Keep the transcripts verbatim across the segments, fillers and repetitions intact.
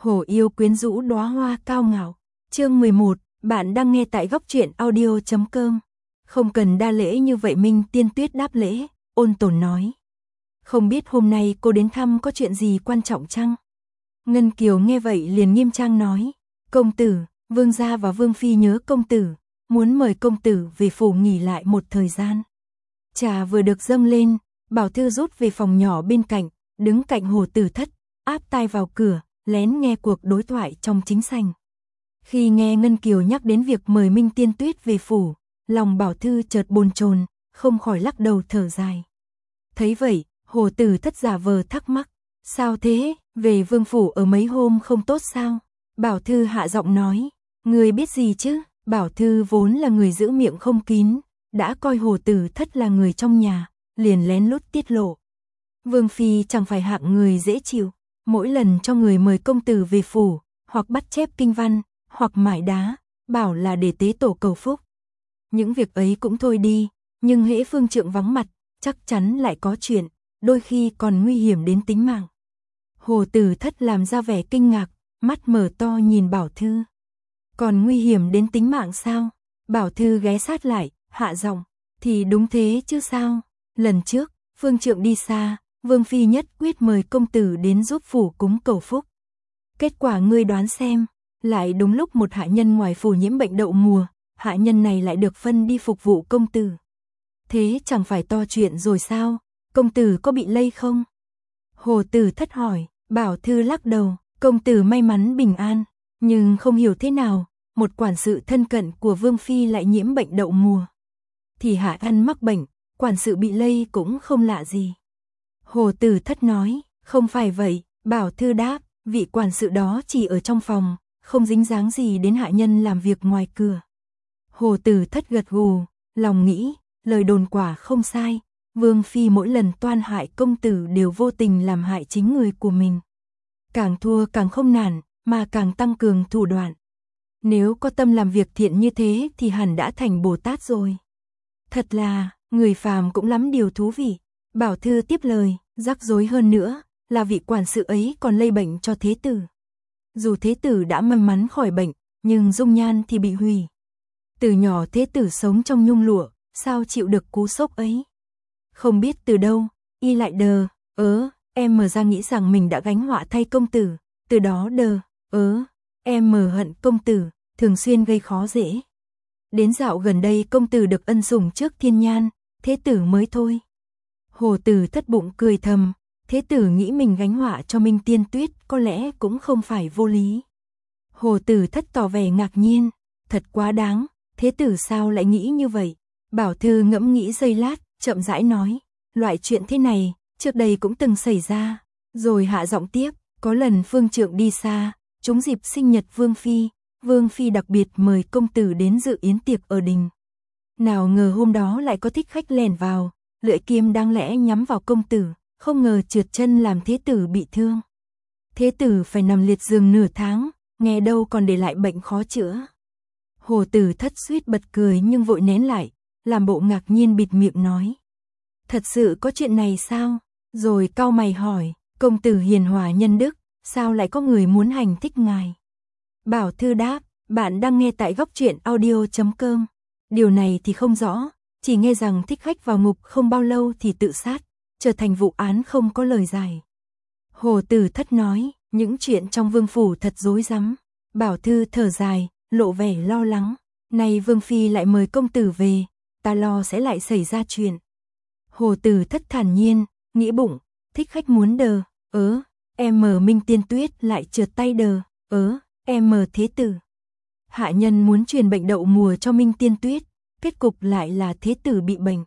Hồ yêu quyến rũ đóa hoa cao ngạo. Chương mười một, bạn đang nghe tại góc truyện audio chấm com. Không cần đa lễ như vậy. Minh Tiên Tuyết đáp lễ, ôn tồn nói. Không biết hôm nay cô đến thăm có chuyện gì quan trọng chăng? Ngân Kiều nghe vậy liền nghiêm trang nói. Công tử, vương gia và vương phi nhớ công tử, muốn mời công tử về phủ nghỉ lại một thời gian. Trà vừa được dâng lên, Bảo Thư rút về phòng nhỏ bên cạnh, đứng cạnh Hồ Tử Thất, áp tai vào cửa, lén nghe cuộc đối thoại trong chính sảnh. Khi nghe Ngân Kiều nhắc đến việc mời Minh Tiên Tuyết về phủ, lòng Bảo Thư chợt bồn chồn, không khỏi lắc đầu thở dài. Thấy vậy, Hồ Tử Thất giả vờ thắc mắc, sao thế, về vương phủ ở mấy hôm không tốt sao? Bảo Thư hạ giọng nói, người biết gì chứ? Bảo Thư vốn là người giữ miệng không kín, đã coi Hồ Tử Thất là người trong nhà, liền lén lút tiết lộ. Vương phi chẳng phải hạng người dễ chịu, mỗi lần cho người mời công tử về phủ, hoặc bắt chép kinh văn, hoặc mải đá, bảo là để tế tổ cầu phúc. Những việc ấy cũng thôi đi, nhưng hễ phương trượng vắng mặt, chắc chắn lại có chuyện, đôi khi còn nguy hiểm đến tính mạng. Hồ Tử Thất làm ra vẻ kinh ngạc, mắt mở to nhìn Bảo Thư. Còn nguy hiểm đến tính mạng sao? Bảo Thư ghé sát lại, hạ giọng, thì đúng thế chứ sao? Lần trước, phương trượng đi xa, vương phi nhất quyết mời công tử đến giúp phủ cúng cầu phúc. Kết quả ngươi đoán xem, lại đúng lúc một hạ nhân ngoài phủ nhiễm bệnh đậu mùa, hạ nhân này lại được phân đi phục vụ công tử. Thế chẳng phải to chuyện rồi sao? Công tử có bị lây không? Hồ Tử Thất hỏi. Bảo Thư lắc đầu, công tử may mắn bình an, nhưng không hiểu thế nào, một quản sự thân cận của vương phi lại nhiễm bệnh đậu mùa. Thì hạ ăn mắc bệnh, quản sự bị lây cũng không lạ gì. Hồ Tử Thất nói, không phải vậy. Bảo Thư đáp, vị quản sự đó chỉ ở trong phòng, không dính dáng gì đến hạ nhân làm việc ngoài cửa. Hồ Tử Thất gật gù, lòng nghĩ, lời đồn quả không sai, vương phi mỗi lần toan hại công tử đều vô tình làm hại chính người của mình. Càng thua càng không nản, mà càng tăng cường thủ đoạn. Nếu có tâm làm việc thiện như thế thì hẳn đã thành Bồ Tát rồi. Thật là, người phàm cũng lắm điều thú vị. Bảo Thư tiếp lời, rắc rối hơn nữa là vị quản sự ấy còn lây bệnh cho thế tử. Dù thế tử đã may mắn khỏi bệnh, nhưng dung nhan thì bị hủy. Từ nhỏ thế tử sống trong nhung lụa, sao chịu được cú sốc ấy? Không biết từ đâu, y lại đờ, ớ, em mở ra nghĩ rằng mình đã gánh họa thay công tử, từ đó đờ, ớ, em mở hận công tử, thường xuyên gây khó dễ. Đến dạo gần đây công tử được ân sủng trước thiên nhan, thế tử mới thôi. Hồ Tử Thất bụng cười thầm, thế tử nghĩ mình gánh họa cho Minh Tiên Tuyết có lẽ cũng không phải vô lý. Hồ Tử Thất tỏ vẻ ngạc nhiên, thật quá đáng, thế tử sao lại nghĩ như vậy? Bảo Thư ngẫm nghĩ giây lát, chậm rãi nói, loại chuyện thế này, trước đây cũng từng xảy ra. Rồi hạ giọng tiếp, có lần phương trượng đi xa, trúng dịp sinh nhật vương phi, vương phi đặc biệt mời công tử đến dự yến tiệc ở đình. Nào ngờ hôm đó lại có thích khách lẻn vào, lưỡi kiếm đáng lẽ nhắm vào công tử, không ngờ trượt chân làm thế tử bị thương. Thế tử phải nằm liệt giường nửa tháng, nghe đâu còn để lại bệnh khó chữa. Hồ Tử Thất suýt bật cười nhưng vội nén lại, làm bộ ngạc nhiên bịt miệng nói. Thật sự có chuyện này sao? Rồi cau mày hỏi, công tử hiền hòa nhân đức, sao lại có người muốn hành thích ngài? Bảo Thư đáp, bạn đang nghe tại góc truyện audio chấm com. Điều này thì không rõ, chỉ nghe rằng thích khách vào ngục không bao lâu thì tự sát, trở thành vụ án không có lời giải. Hồ Tử Thất nói, những chuyện trong vương phủ thật rối rắm. Bảo Thư thở dài, lộ vẻ lo lắng, này vương phi lại mời công tử về, ta lo sẽ lại xảy ra chuyện. Hồ Tử Thất thản nhiên, nghĩ bụng, thích khách muốn đờ, ớ, em mờ Minh Tiên Tuyết lại trượt tay đờ, ớ, em mờ thế tử. Hạ nhân muốn truyền bệnh đậu mùa cho Minh Tiên Tuyết, kết cục lại là thế tử bị bệnh.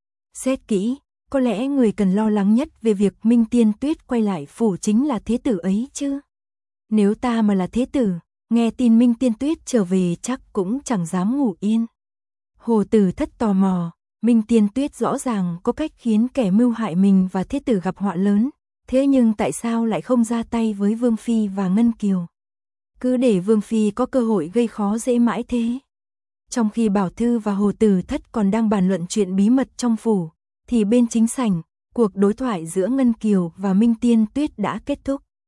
Xét kỹ, có lẽ người cần lo lắng nhất về việc Minh Tiên Tuyết quay lại phủ chính là thế tử ấy chứ. Nếu ta mà là thế tử, nghe tin Minh Tiên Tuyết trở về chắc cũng chẳng dám ngủ yên. Hồ Tử Thất tò mò, Minh Tiên Tuyết rõ ràng có cách khiến kẻ mưu hại mình và thế tử gặp họa lớn, thế nhưng tại sao lại không ra tay với Vương Phi và Ngân Kiều? Cứ để Vương Phi có cơ hội gây khó dễ mãi thế. Trong khi Bảo Thư và Hồ Tử Thất còn đang bàn luận chuyện bí mật trong phủ, thì bên chính sảnh, cuộc đối thoại giữa Ngân Kiều và Minh Tiên Tuyết đã kết thúc.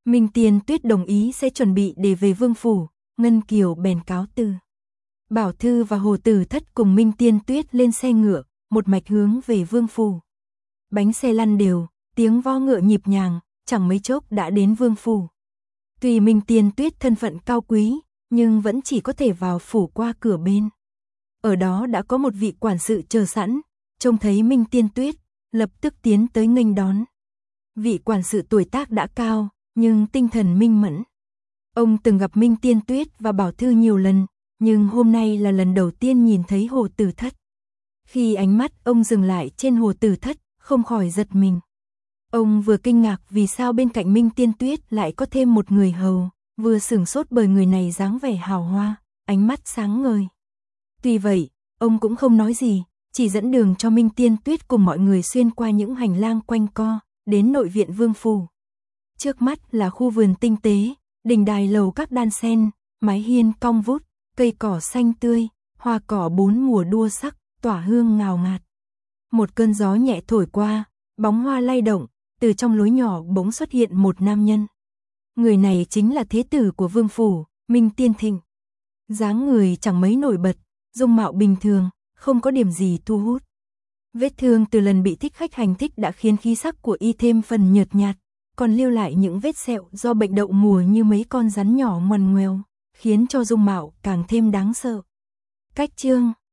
Minh Tiên Tuyết đồng ý sẽ chuẩn bị để về vương phủ, Ngân Kiều bèn cáo từ. Bảo Thư và Hồ Tử Thất cùng Minh Tiên Tuyết lên xe ngựa, một mạch hướng về vương phủ. Bánh xe lăn đều, tiếng vo ngựa nhịp nhàng, chẳng mấy chốc đã đến vương phủ. Tuy Minh Tiên Tuyết thân phận cao quý, nhưng vẫn chỉ có thể vào phủ qua cửa bên. Ở đó đã có một vị quản sự chờ sẵn, trông thấy Minh Tiên Tuyết, lập tức tiến tới nghênh đón. Vị quản sự tuổi tác đã cao, nhưng tinh thần minh mẫn. Ông từng gặp Minh Tiên Tuyết và Bảo Thư nhiều lần, nhưng hôm nay là lần đầu tiên nhìn thấy Hồ Tử Thất. Khi ánh mắt ông dừng lại trên Hồ Tử Thất, không khỏi giật mình. Ông vừa kinh ngạc vì sao bên cạnh Minh Tiên Tuyết lại có thêm một người hầu, vừa sửng sốt bởi người này dáng vẻ hào hoa, ánh mắt sáng ngời. Tuy vậy, ông cũng không nói gì, chỉ dẫn đường cho Minh Tiên Tuyết cùng mọi người xuyên qua những hành lang quanh co, đến nội viện vương phủ. Trước mắt là khu vườn tinh tế, đình đài lầu các đan sen, mái hiên cong vút, cây cỏ xanh tươi, hoa cỏ bốn mùa đua sắc, tỏa hương ngào ngạt. Một cơn gió nhẹ thổi qua, bóng hoa lay động, từ trong lối nhỏ bỗng xuất hiện một nam nhân. Người này chính là thế tử của vương phủ, Minh Tiên Thịnh. Dáng người chẳng mấy nổi bật, dung mạo bình thường, không có điểm gì thu hút. Vết thương từ lần bị thích khách hành thích đã khiến khí sắc của y thêm phần nhợt nhạt, còn lưu lại những vết sẹo do bệnh đậu mùa như mấy con rắn nhỏ ngoằn ngoèo, khiến cho dung mạo càng thêm đáng sợ. Cách chương